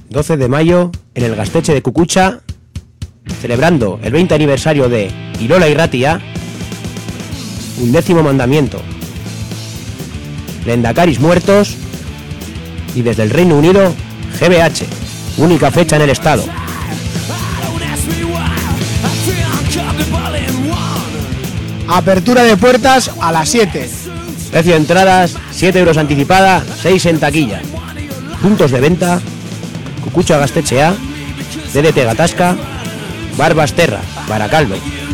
12 de mayo, en el Gaztetxe de Cucucha, celebrando el 20 aniversario de Ilola Irratia, 11º mandamiento, Lehendakaris muertos y desde el Reino Unido, GBH, única fecha en el estado. Apertura de puertas a las 7. Precio de entradas, 7 euros anticipada, 6 en taquilla. Puntos de venta: Cucucha Gaztetxea, DDT Gatazka, Bar Basterra, Baracaldo.